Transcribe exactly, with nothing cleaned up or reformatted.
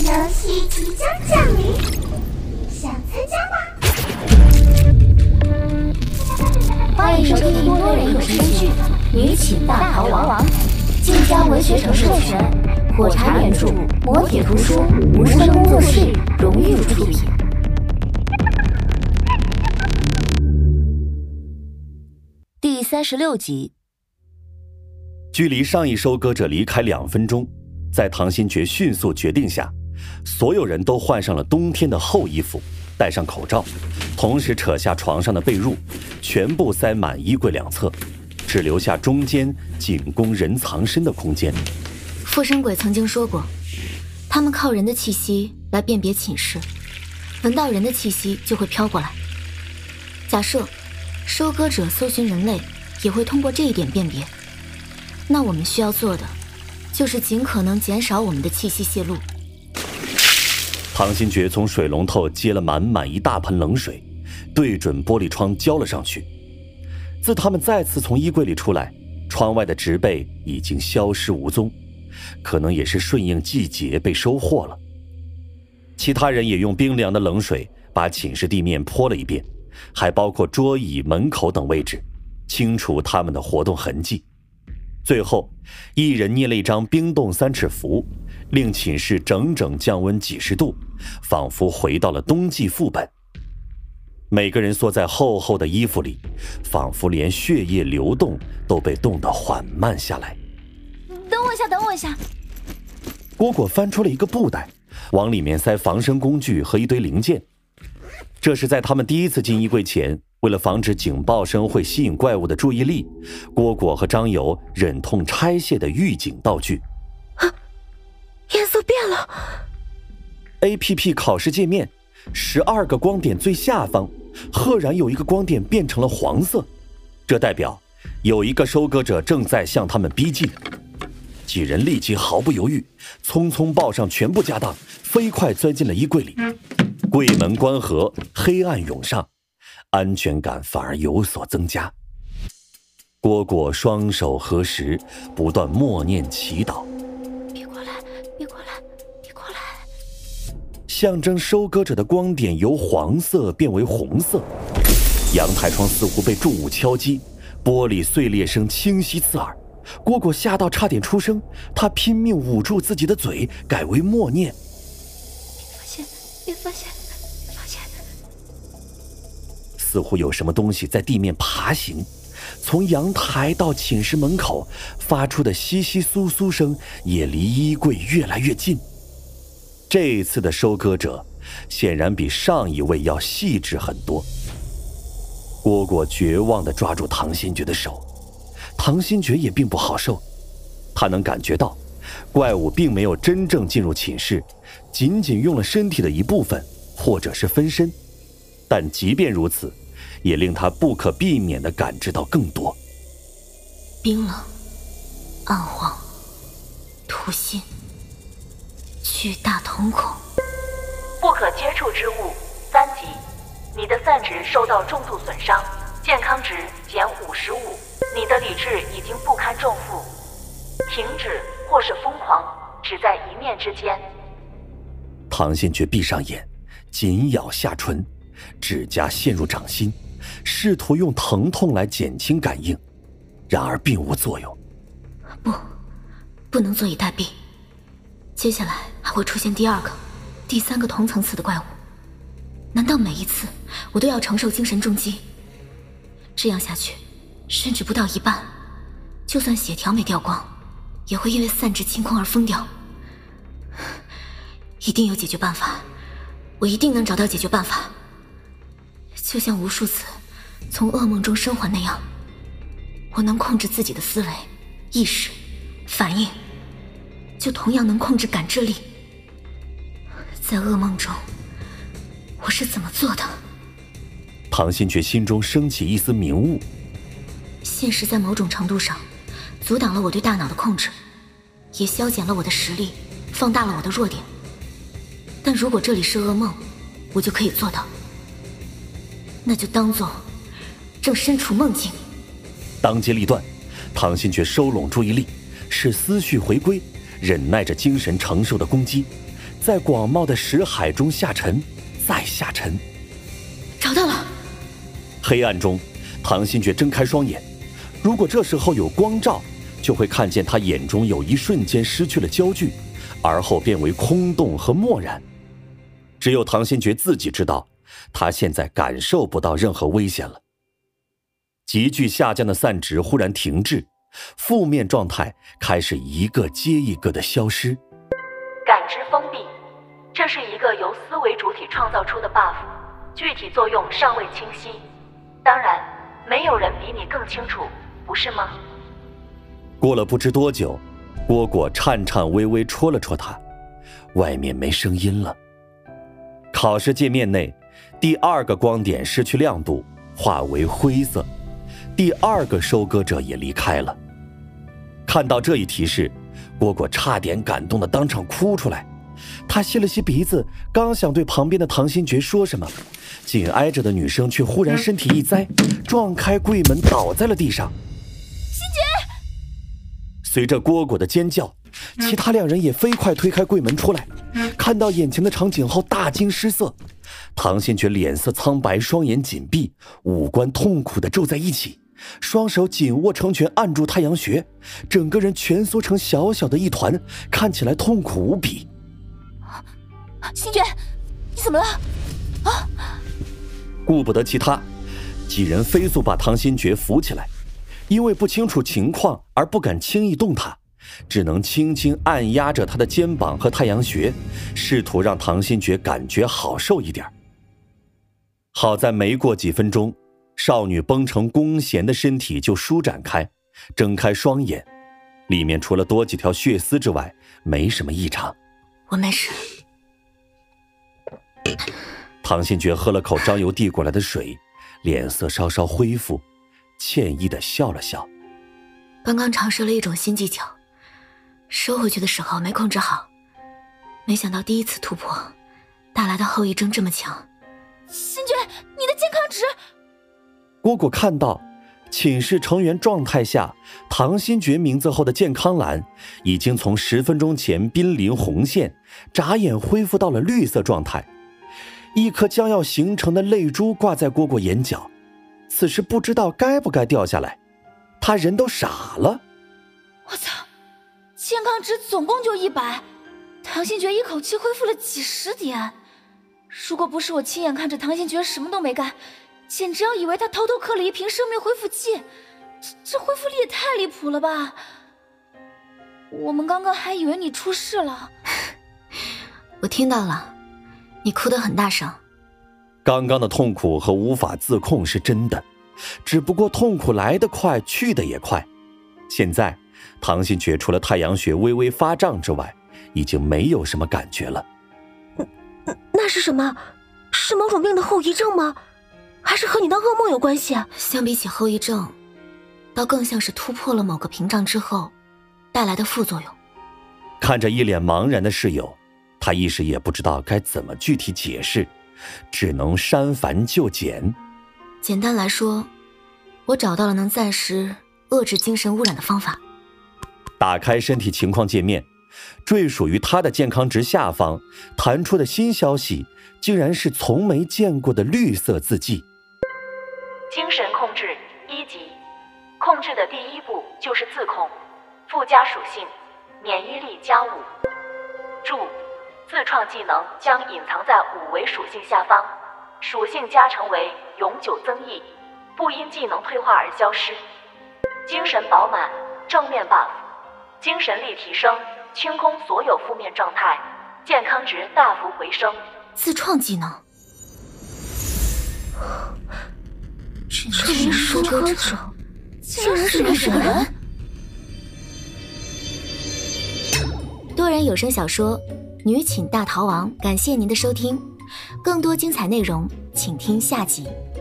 游戏即将降临，想参加吗？ 欢迎收听多人有声剧《女寝大逃亡》，晋江文学城授权，火柴原著，磨铁图书，无声工作室荣誉出品。第三十六集。 距离上一收割者离开两分钟，在唐新觉迅速决定下，所有人都换上了冬天的厚衣服，戴上口罩，同时扯下床上的被褥，全部塞满衣柜两侧，只留下中间仅供人藏身的空间。 附身鬼曾经说过，他们靠人的气息来辨别寝室，闻到人的气息就会飘过来。假设收割者搜寻人类也会通过这一点辨别，那我们需要做的就是尽可能减少我们的气息泄露。 唐新觉从水龙头接了满满一大盆冷水，对准玻璃窗浇了上去。自他们再次从衣柜里出来，窗外的植被已经消失无踪，可能也是顺应季节被收获了。其他人也用冰凉的冷水把寝室地面泼了一遍，还包括桌椅、门口等位置，清除他们的活动痕迹。最后，一人捏了一张冰冻三尺符，令寝室整整降温几十度，仿佛回到了冬季副本。每个人缩在厚厚的衣服里，仿佛连血液流动都被冻得缓慢下来。 等我一下，等我一下。 蝈蝈翻出了一个布袋，往里面塞防身工具和一堆零件。这是在他们第一次进衣柜前，为了防止警报声会吸引怪物的注意力，蝈蝈和张游忍痛拆卸的预警道具。 啊，颜色变了。 A P P 考试界面十二个光点最下方赫然有一个光点变成了黄色，这代表有一个收割者正在向他们逼近。几人立即毫不犹豫，匆匆抱上全部家当，飞快钻进了衣柜里。柜门关合，黑暗涌上，安全感反而有所增加。蝈蝈双手合十，不断默念祈祷： 别过来，别过来，别过来。 象征收割者的光点由黄色变为红色，阳台窗似乎被重物敲击，玻璃碎裂声清晰刺耳。蝈蝈吓到差点出声，他拼命捂住自己的嘴，改为默念： 别发现，别发现，别发现。 似乎有什么东西在地面爬行，从阳台到寝室门口发出的窸窸窣窣声也离衣柜越来越近。这一次的收割者显然比上一位要细致很多。蝈蝈绝望地抓住唐新觉的手，唐新觉也并不好受，他能感觉到怪物并没有真正进入寝室，仅仅用了身体的一部分，或者是分身。但即便如此，也令他不可避免地感知到更多。 冰冷、暗黄、图心、巨大瞳孔。 不可接触之物三级，你的散值受到重度损伤，健康值减五十五，你的理智已经不堪重负。停止或是疯狂，只在一念之间。 唐新觉闭上眼，紧咬下唇，指甲陷入掌心，试图用疼痛来减轻感应，然而并无作用。 不，不能坐以待毙。接下来还会出现第二个、第三个同层次的怪物。难道每一次我都要承受精神重击？这样下去，甚至不到一半，就算血条没掉光，也会因为散值清空而疯掉。一定有解决办法，我一定能找到解决办法。就像无数次从噩梦中生还那样，我能控制自己的思维、意识、反应，就同样能控制感知力。在噩梦中，我是怎么做的？ 唐新觉心中升起一丝明悟。 现实在某种程度上阻挡了我对大脑的控制，也消减了我的实力，放大了我的弱点。但如果这里是噩梦，我就可以做到。那就当作正身处梦境。 当机立断，唐新觉收拢注意力，使思绪回归，忍耐着精神承受的攻击， 在广袤的石海中下沉，再下沉。 找到了！ 黑暗中，唐新觉睁开双眼，如果这时候有光照，就会看见他眼中有一瞬间失去了焦距，而后变为空洞和漠然。只有唐新觉自己知道，他现在感受不到任何危险了。急剧下降的散值忽然停滞，负面状态开始一个接一个的消失。 感知封闭，这是一个由思维主体创造出的 buff， 具体作用尚未清晰。当然，没有人比你更清楚，不是吗？ 过了不知多久，蝈蝈颤颤巍巍戳了戳他，外面没声音了。考试界面内，第二个光点失去亮度，化为灰色，第二个收割者也离开了。看到这一提示，蝈蝈差点感动的当场哭出来。他吸了吸鼻子，刚想对旁边的唐新觉说什么，紧挨着的女生却忽然身体一栽，撞开柜门倒在了地上。 新觉！ 随着蝈蝈的尖叫，其他两人也飞快推开柜门出来，看到眼前的场景后大惊失色。唐新觉脸色苍白，双眼紧闭，五官痛苦地皱在一起，双手紧握成拳按住太阳穴，整个人蜷缩成小小的一团，看起来痛苦无比。 新觉，你怎么了？啊！ 顾不得其他，几人飞速把唐新觉扶起来，因为不清楚情况而不敢轻易动他，只能轻轻按压着他的肩膀和太阳穴，试图让唐新觉感觉好受一点。好在没过几分钟，少女绷成弓弦的身体就舒展开，睁开双眼，里面除了多几条血丝之外，没什么异常。 我没事。 唐新觉喝了口张油递过来的水，脸色稍稍恢复，歉意地笑了笑。 刚刚尝试了一种新技巧，收回去的时候没控制好，没想到第一次突破带来的后遗症这么强。新觉，你的健康值！ 蝈蝈看到寝室成员状态下唐新觉名字后的健康栏已经从十分钟前濒临红线，眨眼恢复到了绿色状态。一颗将要形成的泪珠挂在蝈蝈眼角，此时不知道该不该掉下来，他人都傻了。 我操，健康值总共就一百，唐新觉一口气恢复了几十点。如果不是我亲眼看着唐新觉什么都没干，简直要以为他偷偷嗑了一瓶生命恢复剂，这这恢复力也太离谱了吧！我们刚刚还以为你出事了。 我听到了，你哭得很大声。 刚刚的痛苦和无法自控是真的，只不过痛苦来得快，去得也快。现在唐新觉除了太阳穴微微发胀之外，已经没有什么感觉了。 那是什么？是某种病的后遗症吗？还是和你的噩梦有关系啊？ 相比起后遗症，倒更像是突破了某个屏障之后带来的副作用。 看着一脸茫然的室友，他一时也不知道该怎么具体解释，只能删繁就简。 简单来说，我找到了能暂时遏制精神污染的方法。 打开身体情况界面，缀属于他的健康值下方弹出的新消息，竟然是从没见过的绿色字迹。 精神控制一级，控制的第一步就是自控，附加属性免疫力加五。注：自创技能将隐藏在五维属性下方，属性加成为永久增益，不因技能退化而消失。精神饱满正面 buff， 精神力提升，清空所有负面状态，健康值大幅回升。 自创技能。 这名收割者竟然是个人。 多人有声小说《女寝大逃亡》，感谢您的收听，更多精彩内容请听下集。